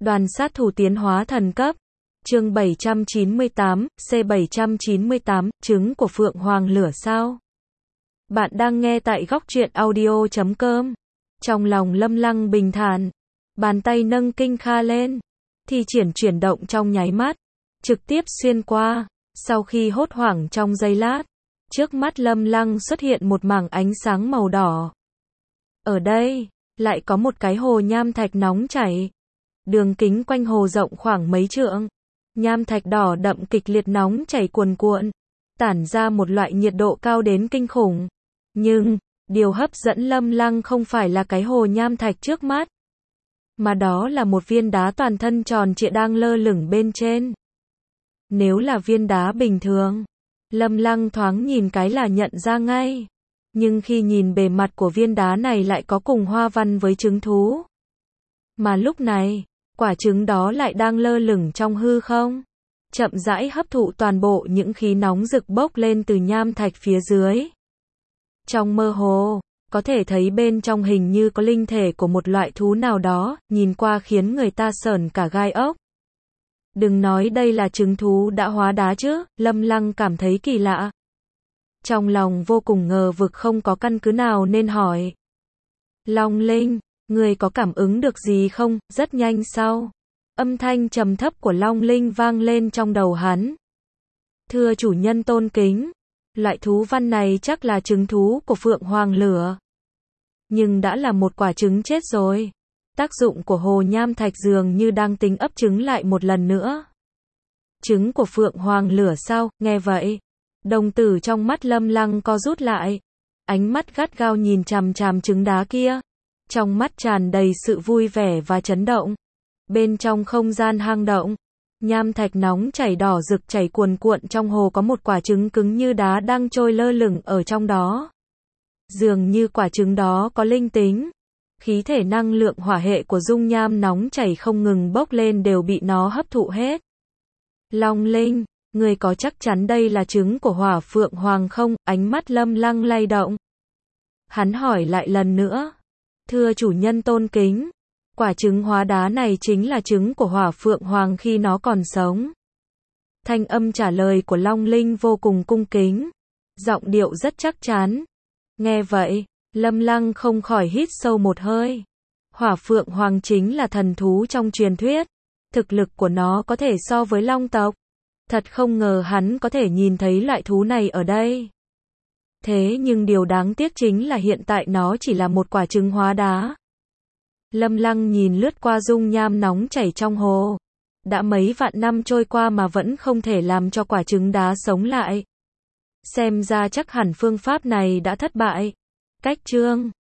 Đoàn sát thủ tiến hóa thần cấp. Chương 798, C798, trứng của Phượng Hoàng lửa sao? Bạn đang nghe tại góc truyện audio.com. Trong lòng Lâm Lăng bình thản, bàn tay nâng kinh kha lên, thi triển chuyển động trong nháy mắt, trực tiếp xuyên qua. Sau khi hốt hoảng trong giây lát, trước mắt Lâm Lăng xuất hiện một mảng ánh sáng màu đỏ. Ở đây, lại có một cái hồ nham thạch nóng chảy. Đường kính quanh hồ rộng khoảng mấy trượng. Nham thạch đỏ đậm kịch liệt nóng chảy cuồn cuộn, tản ra một loại nhiệt độ cao đến kinh khủng. Nhưng, điều hấp dẫn Lâm Lăng không phải là cái hồ nham thạch trước mắt, mà đó là một viên đá toàn thân tròn trịa đang lơ lửng bên trên. Nếu là viên đá bình thường, Lâm Lăng thoáng nhìn cái là nhận ra ngay. Nhưng khi nhìn bề mặt của viên đá này lại có cùng hoa văn với trứng thú. Mà lúc này, quả trứng đó lại đang lơ lửng trong hư không, chậm rãi hấp thụ toàn bộ những khí nóng rực bốc lên từ nham thạch phía dưới. Trong mơ hồ, có thể thấy bên trong hình như có linh thể của một loại thú nào đó, nhìn qua khiến người ta sởn cả gai ốc. Đừng nói đây là trứng thú đã hóa đá chứ, Lâm Lăng cảm thấy kỳ lạ. Trong lòng vô cùng ngờ vực không có căn cứ nào nên hỏi. Long Linh, người có cảm ứng được gì không? Rất nhanh sau, âm thanh trầm thấp của Long Linh vang lên trong đầu hắn. Thưa chủ nhân tôn kính, loại thú văn này chắc là trứng thú của Phượng Hoàng lửa. Nhưng đã là một quả trứng chết rồi. Tác dụng của hồ nham thạch dường như đang tính ấp trứng lại một lần nữa. Trứng của Phượng Hoàng lửa sao? Nghe vậy, đồng tử trong mắt Lâm Lăng co rút lại. Ánh mắt gắt gao nhìn chằm chằm trứng đá kia. Trong mắt tràn đầy sự vui vẻ và chấn động. Bên trong không gian hang động, nham thạch nóng chảy đỏ rực chảy cuồn cuộn trong hồ có một quả trứng cứng như đá đang trôi lơ lửng ở trong đó. Dường như quả trứng đó có linh tính. Khí thể năng lượng hỏa hệ của dung nham nóng chảy không ngừng bốc lên đều bị nó hấp thụ hết. Long Linh, người có chắc chắn đây là trứng của Hỏa Phượng Hoàng không? Ánh mắt Lâm Lăng lay động. Hắn hỏi lại lần nữa. Thưa chủ nhân tôn kính, quả trứng hóa đá này chính là trứng của Hỏa Phượng Hoàng khi nó còn sống. Thanh âm trả lời của Long Linh vô cùng cung kính, giọng điệu rất chắc chắn. Nghe vậy, Lâm Lăng không khỏi hít sâu một hơi. Hỏa Phượng Hoàng chính là thần thú trong truyền thuyết. Thực lực của nó có thể so với Long tộc. Thật không ngờ hắn có thể nhìn thấy loại thú này ở đây. Thế nhưng điều đáng tiếc chính là hiện tại nó chỉ là một quả trứng hóa đá. Lâm Lăng nhìn lướt qua dung nham nóng chảy trong hồ. Đã mấy vạn năm trôi qua mà vẫn không thể làm cho quả trứng đá sống lại. Xem ra chắc hẳn phương pháp này đã thất bại. Cách chương